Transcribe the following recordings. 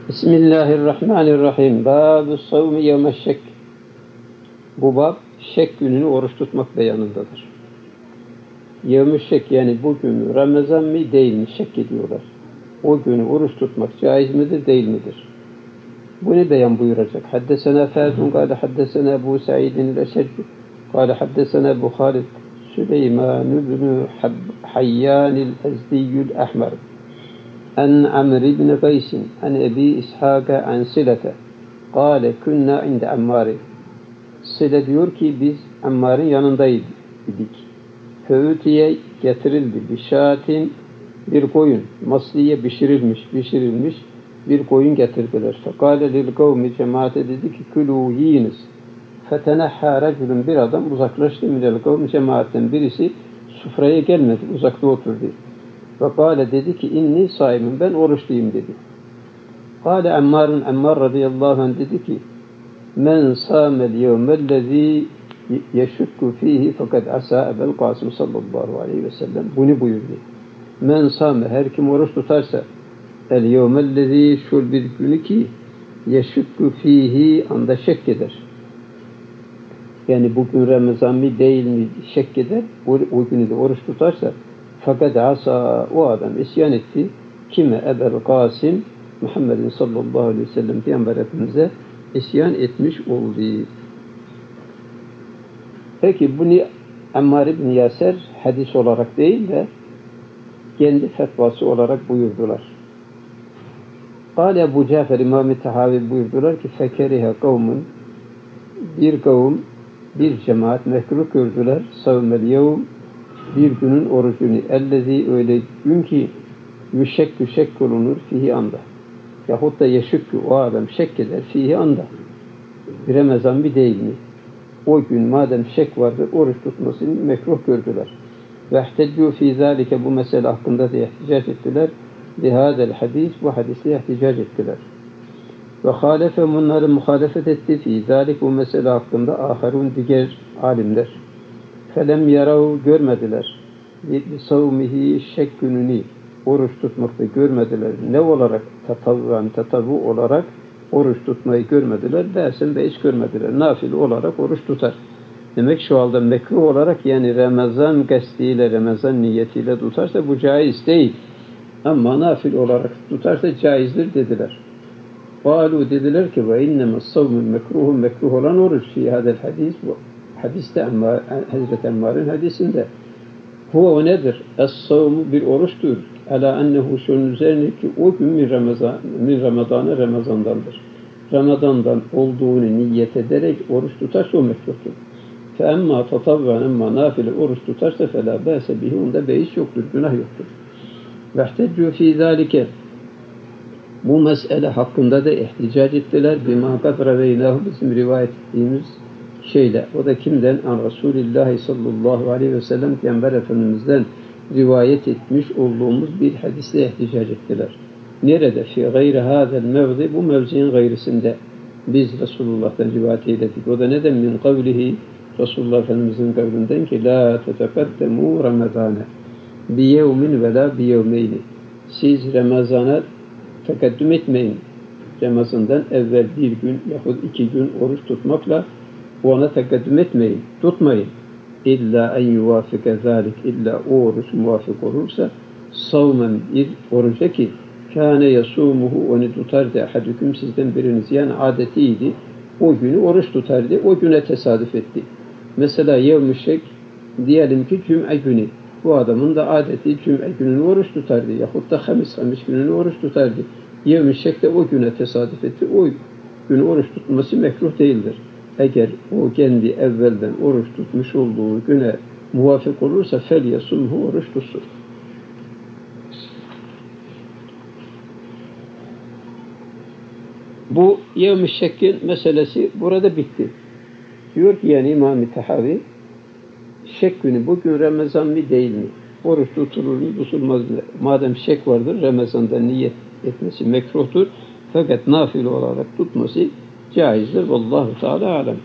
Bismillahirrahmanirrahim. Bab-ı savmi yevmeşşek. Bu bab şek gününü oruç tutmak beyanındadır. Yevmeşşek yani bugün Ramazan mı değil mi şek ediyorlar. O günü oruç tutmak caiz midir değil midir? Bu ne beyan buyuracak? Haddesena Fâdun kâle haddesena Ebu Sa'idin el-Eşecc kâle haddesena Ebu Halid Süleyman ibn Hayyan el-Ezdiyyül Ahmer an Amr ibn Qays an Ebi İshak an Silete kâle kunna inde Ammar. Sile diyor ki biz Ammar'ın yanındaydık. Föğütiye getirildi. Bişatin bir koyun. Masliye pişirilmiş bir koyun getirdiler. Fekâle lil kavmi cemaate dedi ki külû yiyiniz. Fetenehhâ reculun bir adam uzaklaştı minel kavmi cemaatten birisi sufraya gelmedi. Uzakta oturdu. Fekâle dedi ki inni saimin ben oruçluyum dedi. Kâle Ammar radıyallahu anh dedi ki men sâmel yevmellezî yeşukku fihi fakat asa Ebel Kasım sallallahu aleyhi ve sellem bunu buyurdu. Men sâme her kim oruç tutarsa el yevmellezî şul bir günü ki yeşukku fihi anda şek eder. Yani bugün Ramazan mı değil mi şek eder. O günü de oruç tutarsa fakat asa o adam isyan etti. Kime? Ebel Kasım Muhammedin sallallahu aleyhi ve sellem Peygamber Efendimiz'e isyan etmiş oldu. Peki bunu Ammar ibn Yaser hadis olarak değil de kendi fetvası olarak buyurdular. Kâle Ebu Cafer İmam-ı Tahavi buyurdular ki fekerihe kavmun bir kavim bir cemaat mekruh gördüler. Savmel yevm bir günün orucunu ellezî öyle gün ki yüşekkü şek olunur fihi anda. Yahut da yeşükkü o adam şek eder fihi anda. Bir Ramazan bir değil mi? O gün madem şek vardı oruç tutmasını mekruh gördüler. Ve ihteccû fî zâlike bu mesele hakkında da ihticac ettiler. Lihâdel hadis bu hadisle ihticac ettiler. Ve hâlefe bunları muhalefet etti fî zâlik bu mesele hakkında âherûn diğer alimler. Felem yarav görmediler. Savmihi şek gününü oruç tutmakta görmediler. Ne olarak? Tatavvu olarak oruç tutmayı görmediler. Dersen de hiç görmediler. Nafile olarak oruç tutar. Demek şu halde mekruh olarak yani Ramazan kestiyle, Ramazan niyetiyle tutarsa bu caiz değil. Ama nafil olarak tutarsa caizdir dediler. Kâlu dediler ki ve inneme savmul mekruhu mekruh olan oruç fi hadel hadis bu. Hadiste Hazreti Ammar'ın hadisinde. Bu o nedir? Es-savmu bir oruçtur. Ala ennehu şunun üzerine ki o gün min Ramazan'dandır. Ramazan'dan olduğunu niyet ederek oruç tutarsa o mekruhtur. Fe emma tatavvan emma nafile oruç tutarsa felâ bâse bihi onda beis yoktur, günah yoktur. Ve ihteccû fî zâlike bu mesele hakkında da ihticac ettiler. Bimâ kadra veynâhu bizim rivayet ettiğimiz şeyle. O da kimden? An Resulillahi sallallahu aleyhi ve sellem Peygamber Efendimiz'den rivayet etmiş olduğumuz bir hadisle ihticac ettiler. Nerede? Fi gayri hâzel mevzi bu mevziin gayrisinde biz Resulullah'tan rivayet eyledik. O da neden? Min kavlihi Resulullah Efendimiz'in kavlinden ki la tetekaddemû Ramazâne bi yevmin ve la bi yevmeyni. Siz Ramazan'a tekaddüm etmeyin. Ramazan'dan evvel bir gün yahut 2 gün oruç tutmakla ona tekaddüm etmeyin. Tutmayın. İlla en yuvafike zâlik illa o oruç muvafık olursa savmen bir oruca ki kâne yasûmuhu onu tutardı ahadüküm sizden biriniz yani adetiydi. O günü oruç tutardı. O güne tesadüf etti. Mesela yevm-i şek diyelim ki cüm'e günü. Bu adamın da adeti cüm'e gününü oruç tutardı. Yahut da hamis gününü oruç tutardı. Yevm-i şek de o güne tesadüf etti. O günü oruç tutması mekruh değildir. Eğer o kendi evvelden oruç tutmuş olduğu güne muvafık olursa fel yasumhu oruç tutsun. Bu yevm-i şekkin meselesi burada bitti. Diyor ki yani İmam-ı Tahavi şek günü bugün Ramazan mı değil mi? Oruç tutulur mu tutulmaz mı? Madem şek vardır Ramazan'da niyet etmesi mekruhtur. Fakat nafile olarak tutması caizdir. Vallahu Teala alem.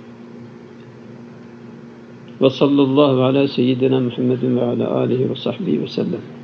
Ve sallallahu ala seyyidina Muhammedin ve ala alihi ve sahbihi ve sellem.